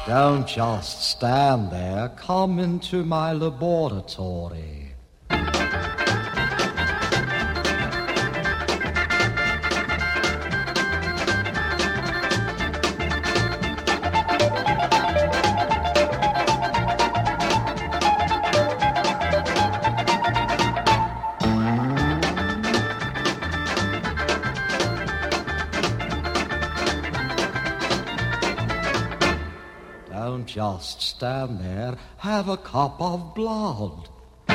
Don't just stand there. Come into my laboratory. Don't just stand there. Have a cup of blood.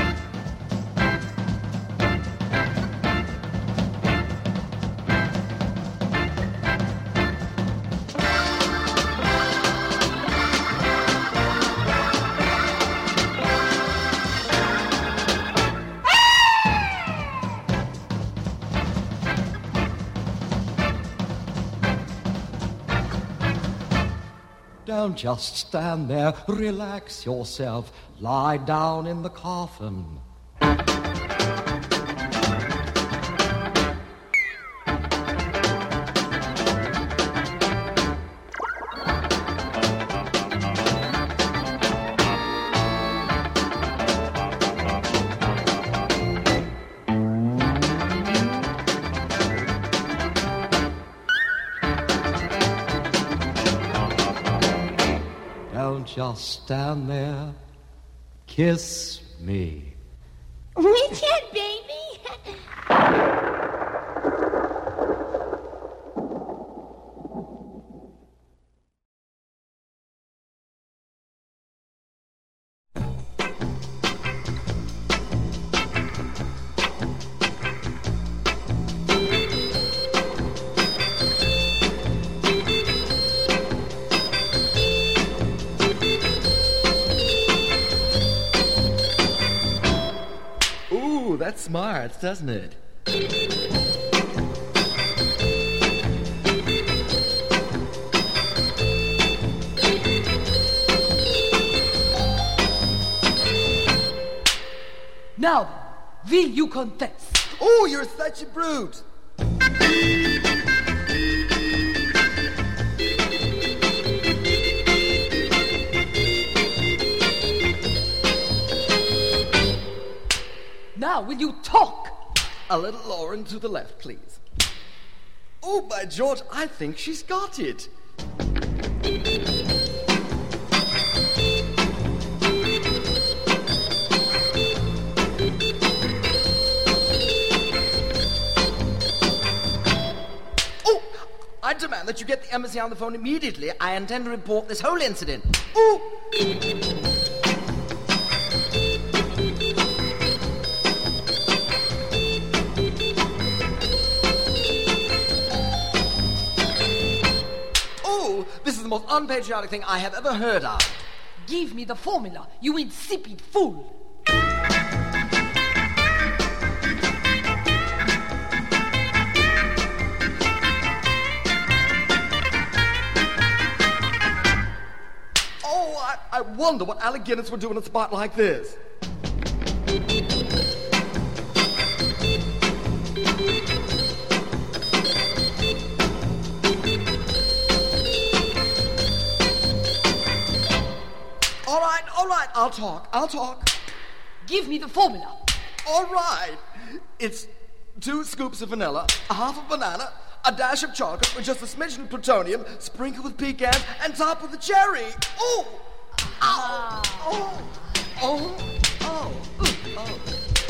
Don't just stand there. Relax yourself. Lie down in the coffin. Don't just stand there. Kiss me. Richard, baby. That's smart, doesn't it? Now, will you confess? Oh, you're such a brute! Now, will you talk? A little lower and to the left, please. Oh, by George, I think she's got it. Oh, I demand that you get the embassy on the phone immediately. I intend to report this whole incident. Oh! This is the most unpatriotic thing I have ever heard of. Give me the formula, you insipid fool. Oh, I wonder what Alec Guinness would do in a spot like this. All right, I'll talk. Give me the formula. All right. It's 2 scoops of vanilla, a half a banana, a dash of chocolate with just a smidgen of plutonium, sprinkled with pecans, and topped with a cherry. Oh! Ow! Oh! Oh! Oh! Oh!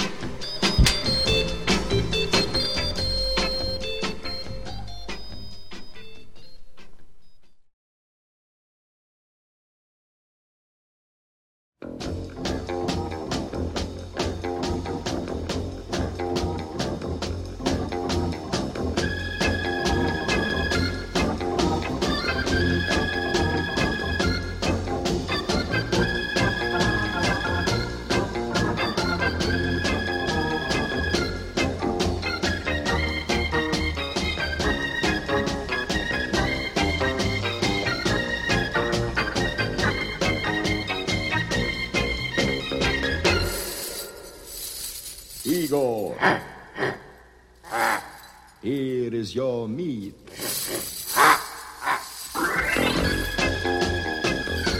Igor, here is your meat.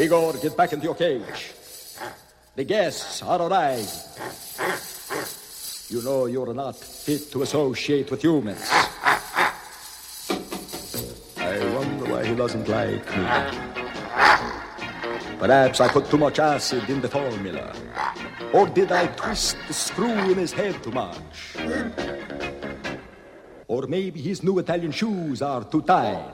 Igor, get back into your cage. The guests are arriving. You know you're not fit to associate with humans. I wonder why he doesn't like me. Perhaps I put too much acid in the formula. Or did I twist the screw in his head too much? Or maybe his new Italian shoes are too tight.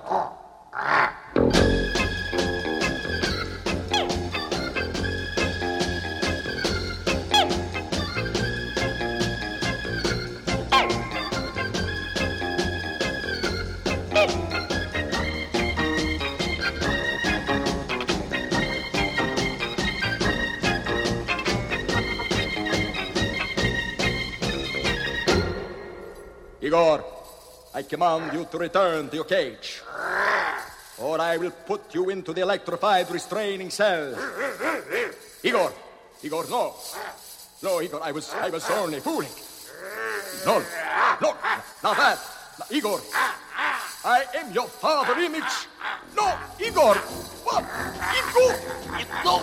Igor, I command you to return to your cage, or I will put you into the electrified restraining cell. Igor, no. No, Igor, I was only fooling. No, not that. Igor, I am your father image. No, Igor, what? Igor! No.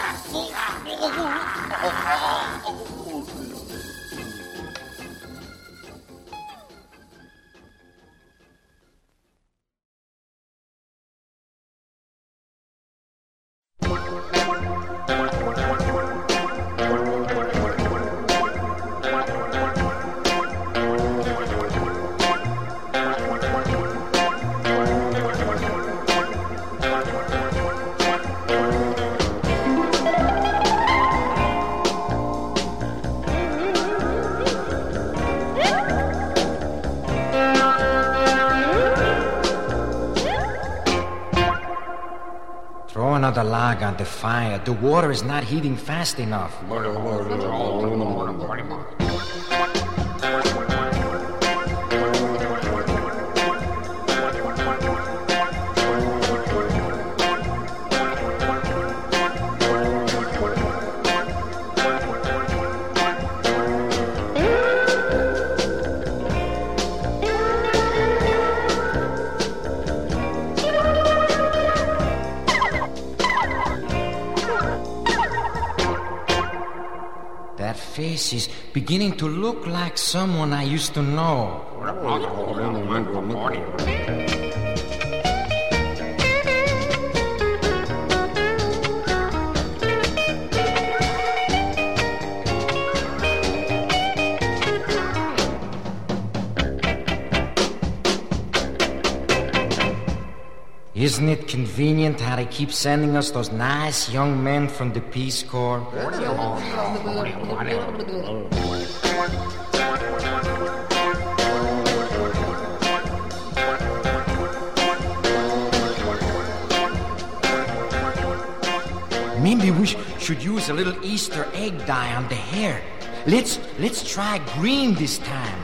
Throw another log on the fire. The water is not heating fast enough. That face is beginning to look like someone I used to know. Isn't it convenient how they keep sending us those nice young men from the Peace Corps? Maybe we should use a little Easter egg dye on the hair. Let's try green this time.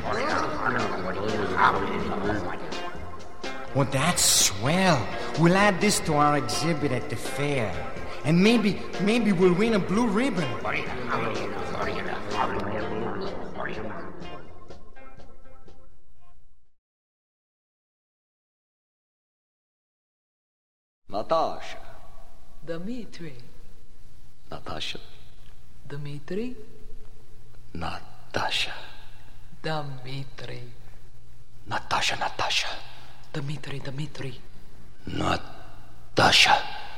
Well, that's swell. We'll add this to our exhibit at the fair. And maybe we'll win a blue ribbon. Natasha. Dmitri. Natasha. Dmitri. Natasha. Dmitri. Natasha. Dmitri. Natasha.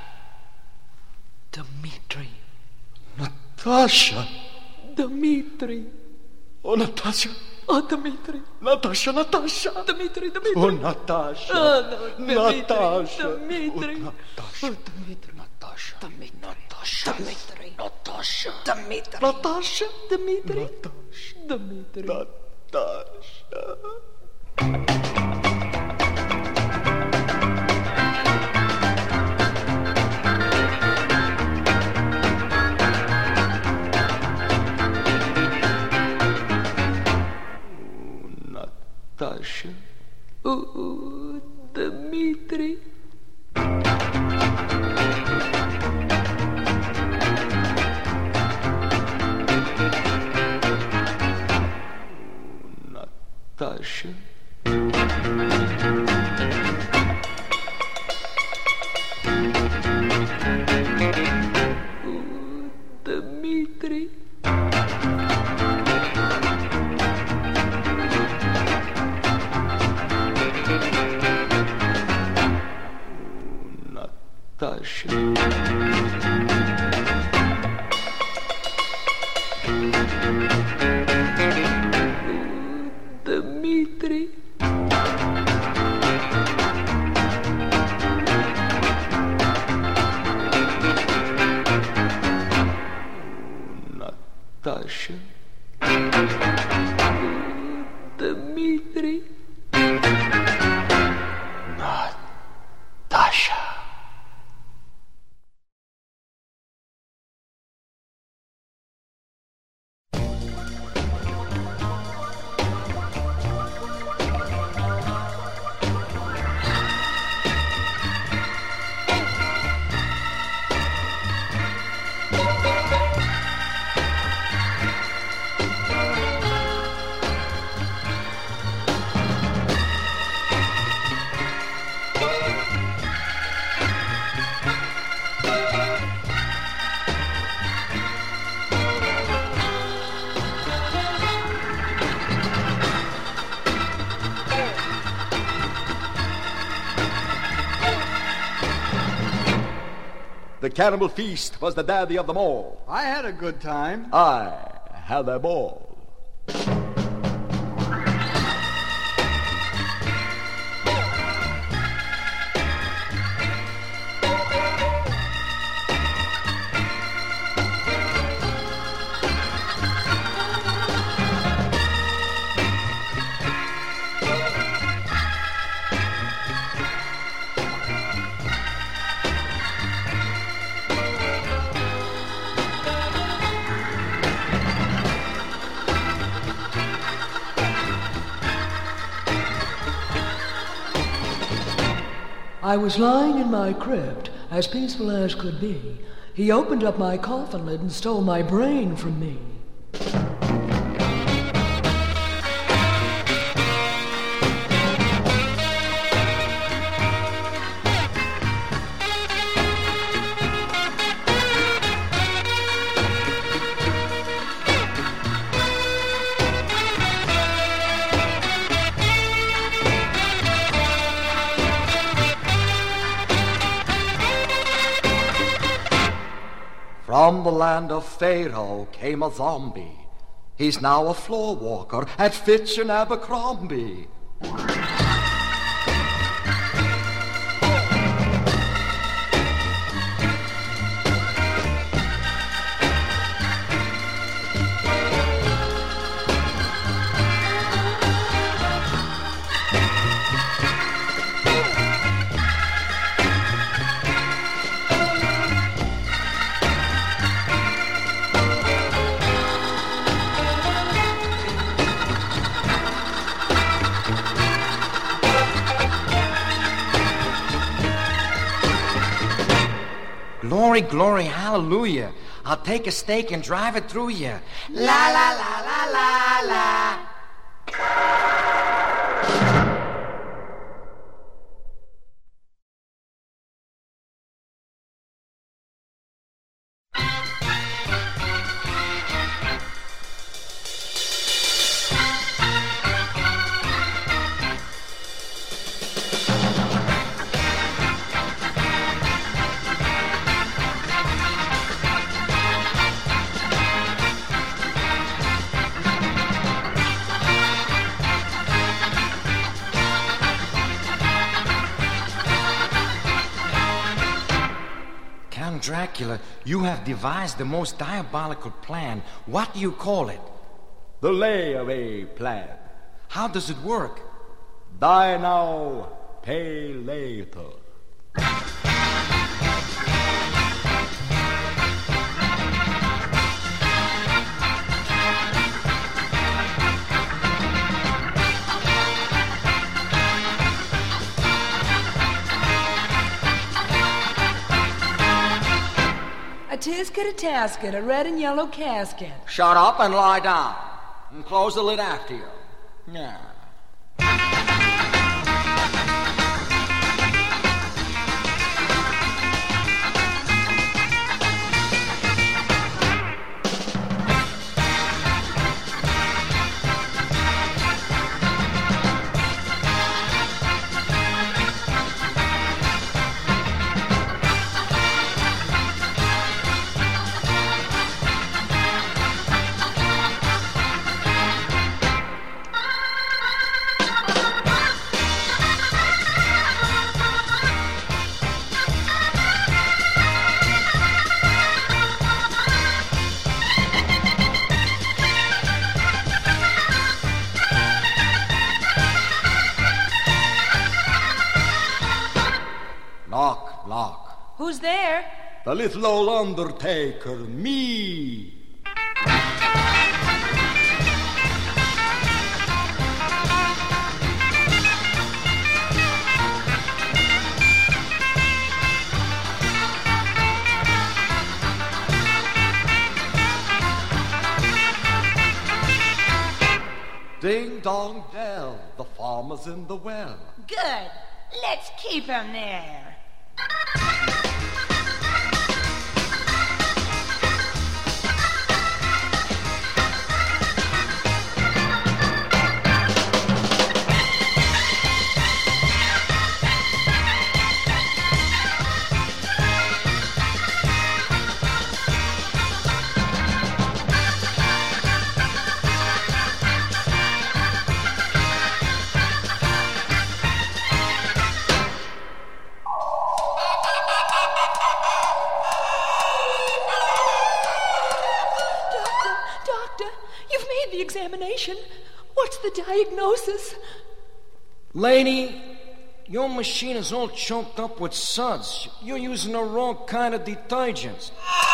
Dmitri. Natasha. Dmitri. Oh, Natasha. Oh, Dmitri. Natasha. Dmitri. Oh, Natasha. Oh, no, Natasha. Dmitri. Oh, Natasha. Oh, Dmitri. Natasha. Natasha. Dmitri. Natasha. Dmitri. Natasha. Dmitri. Natasha. Dmitri. Natasha. Natasha. Oh, Dmitri. Natasha. Natasha. Dmitri. Natasha. Dmitri. Natasha. The cannibal feast was the daddy of them all. I had a good time. I had a ball. I was lying in my crypt, as peaceful as could be. He opened up my coffin lid and stole my brain from me. From the land of Pharaoh came a zombie. He's now a floor walker at Fitch and Abercrombie. Glory, glory, hallelujah. I'll take a stake and drive it through you. La, la, la, la, la, la. Count Dracula, you have devised the most diabolical plan. What do you call it? The layaway plan. How does it work? Die now, pay later. A tisket, a tasket, a red and yellow casket. Shut up and lie down. And close the lid after you. Yeah. Who's there? The little old undertaker, me. Ding dong dell, the farmer's in the well. Good. Let's keep him there. Examination. What's the diagnosis? Lady, your machine is all choked up with suds. You're using the wrong kind of detergents.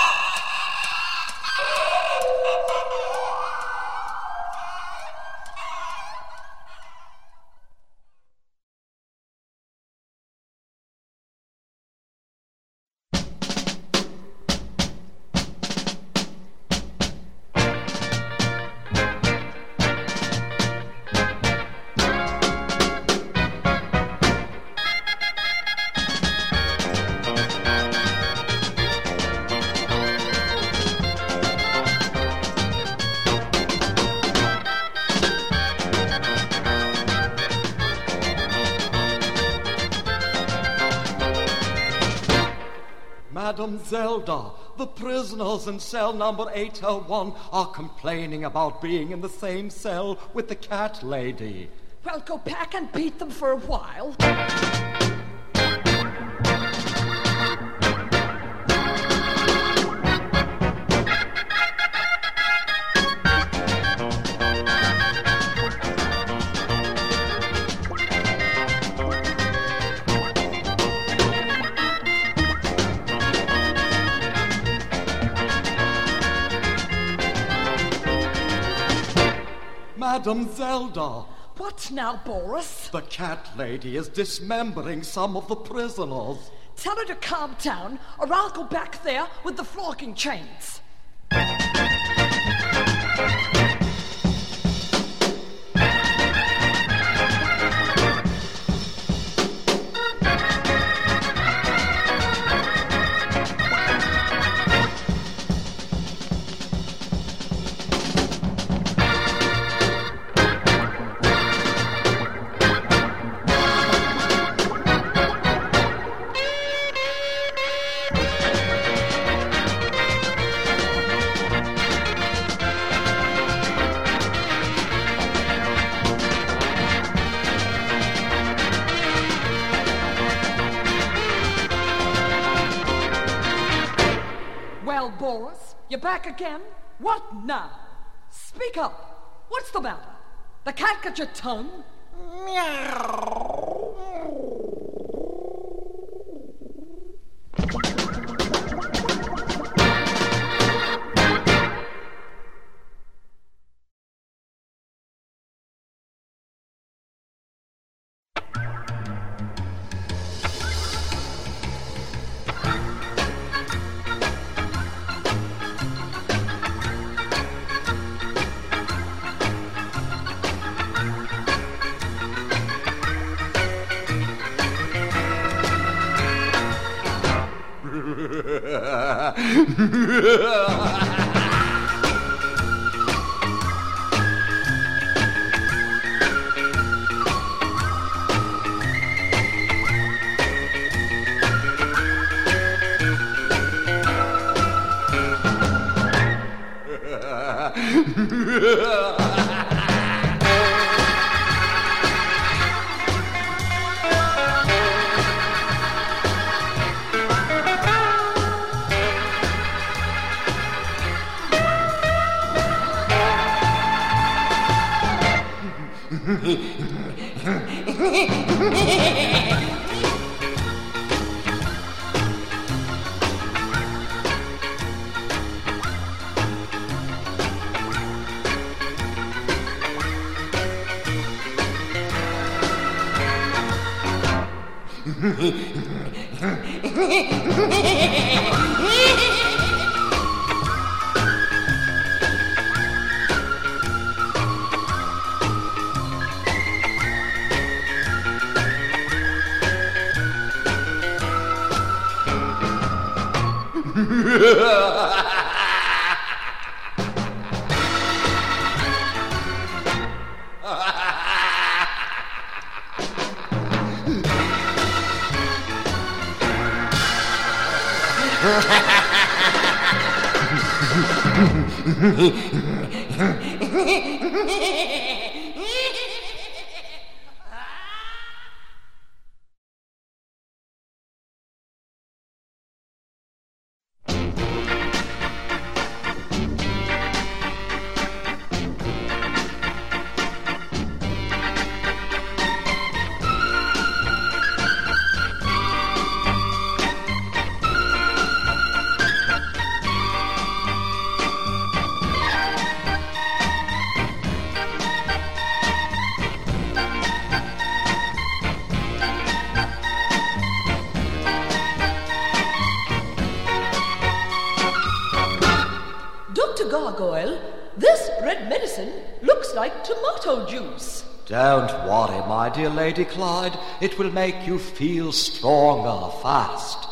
Madam Zelda, the prisoners in cell number 801 are complaining about being in the same cell with the cat lady. Well, go back and beat them for a while. Madam Zelda. What now, Boris? The cat lady is dismembering some of the prisoners. Tell her to calm down, or I'll go back there with the flogging chains. Well, Boris, you're back again? What now? Speak up. What's the matter? The cat got your tongue? Gargoyle, this red medicine looks like tomato juice. Don't worry, my dear Lady Clyde. It will make you feel stronger fast.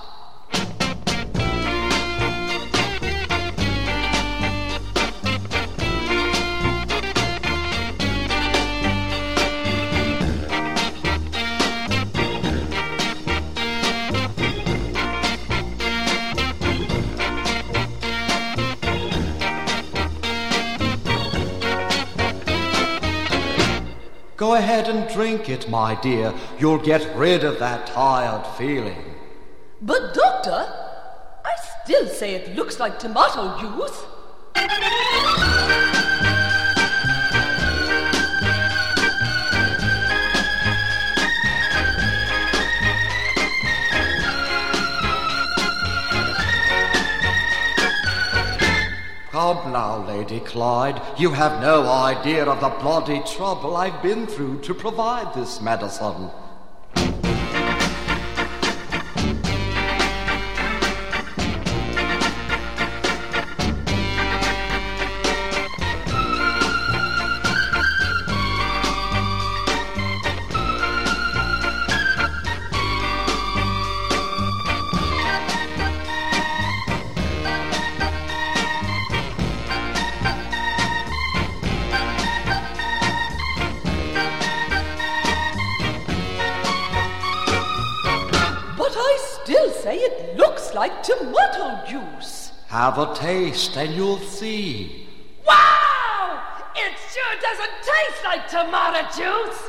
Go ahead and drink it, my dear. You'll get rid of that tired feeling. But, Doctor, I still say it looks like tomato juice. Come now, Lady Clyde. You have no idea of the bloody trouble I've been through to provide this medicine. It looks like tomato juice. Have a taste and you'll see. Wow! It sure doesn't taste like tomato juice.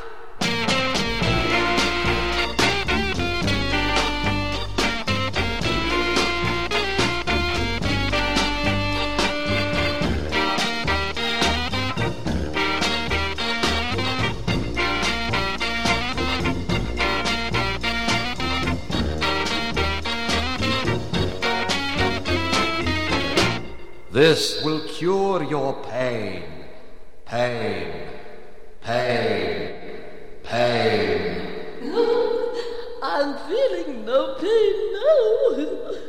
This will cure your pain. Pain. Pain. Pain. I'm feeling no pain now.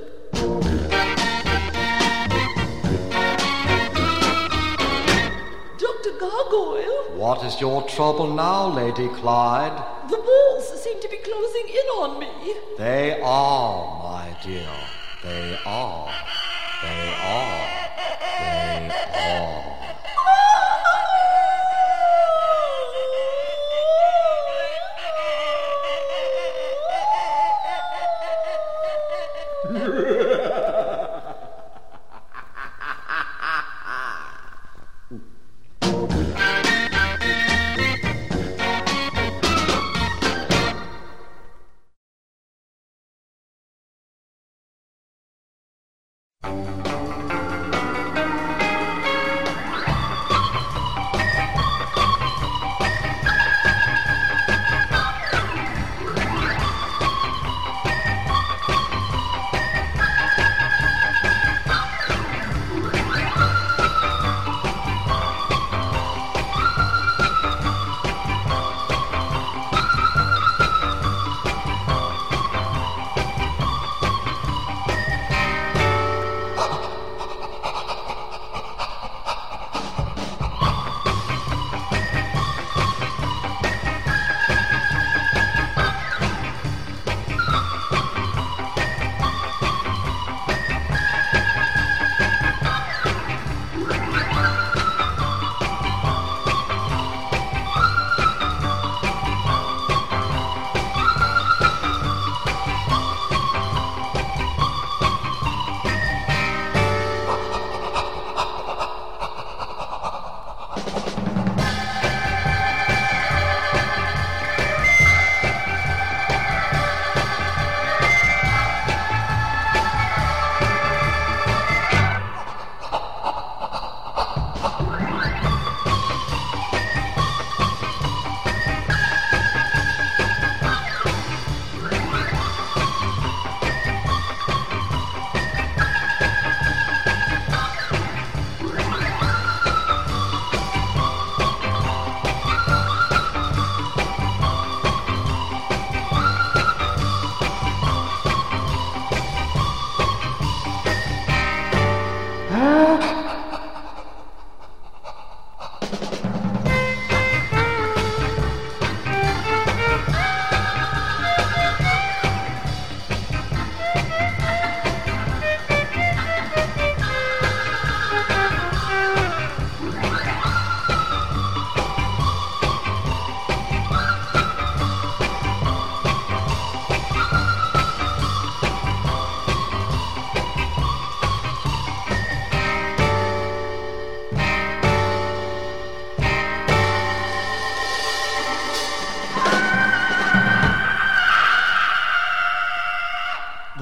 Dr. Gargoyle? What is your trouble now, Lady Clyde? The walls seem to be closing in on me. They are, my dear. They are. They are. They are.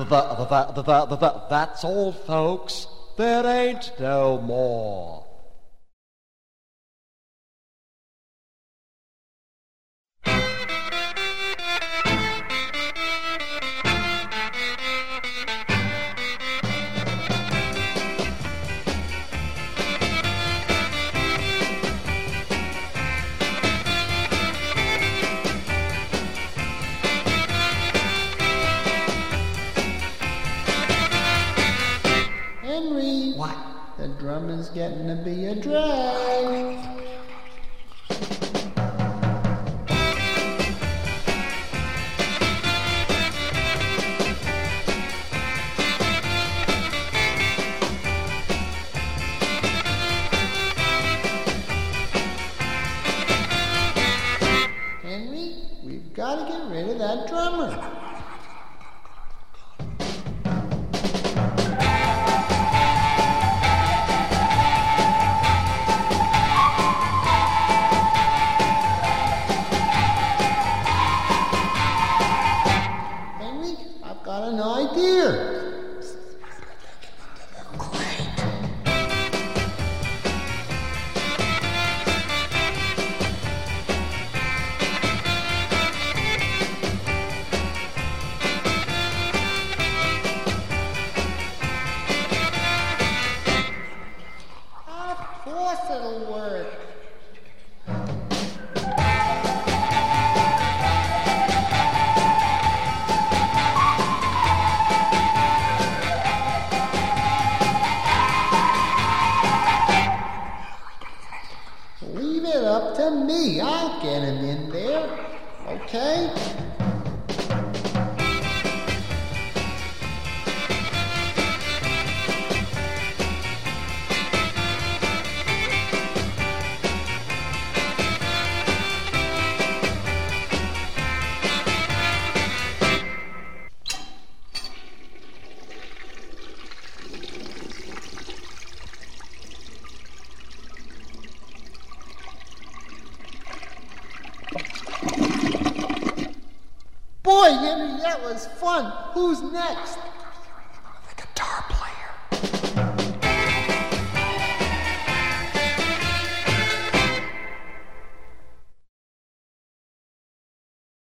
That's all, folks. There ain't no more. Henry. What? The drum is getting to be a drag. Henry, we've got to get rid of that drummer. Got an idea. Of course it'll work. Leave it up to me. I'll get him in there. Okay? Boy, Henry, that was fun. Who's next?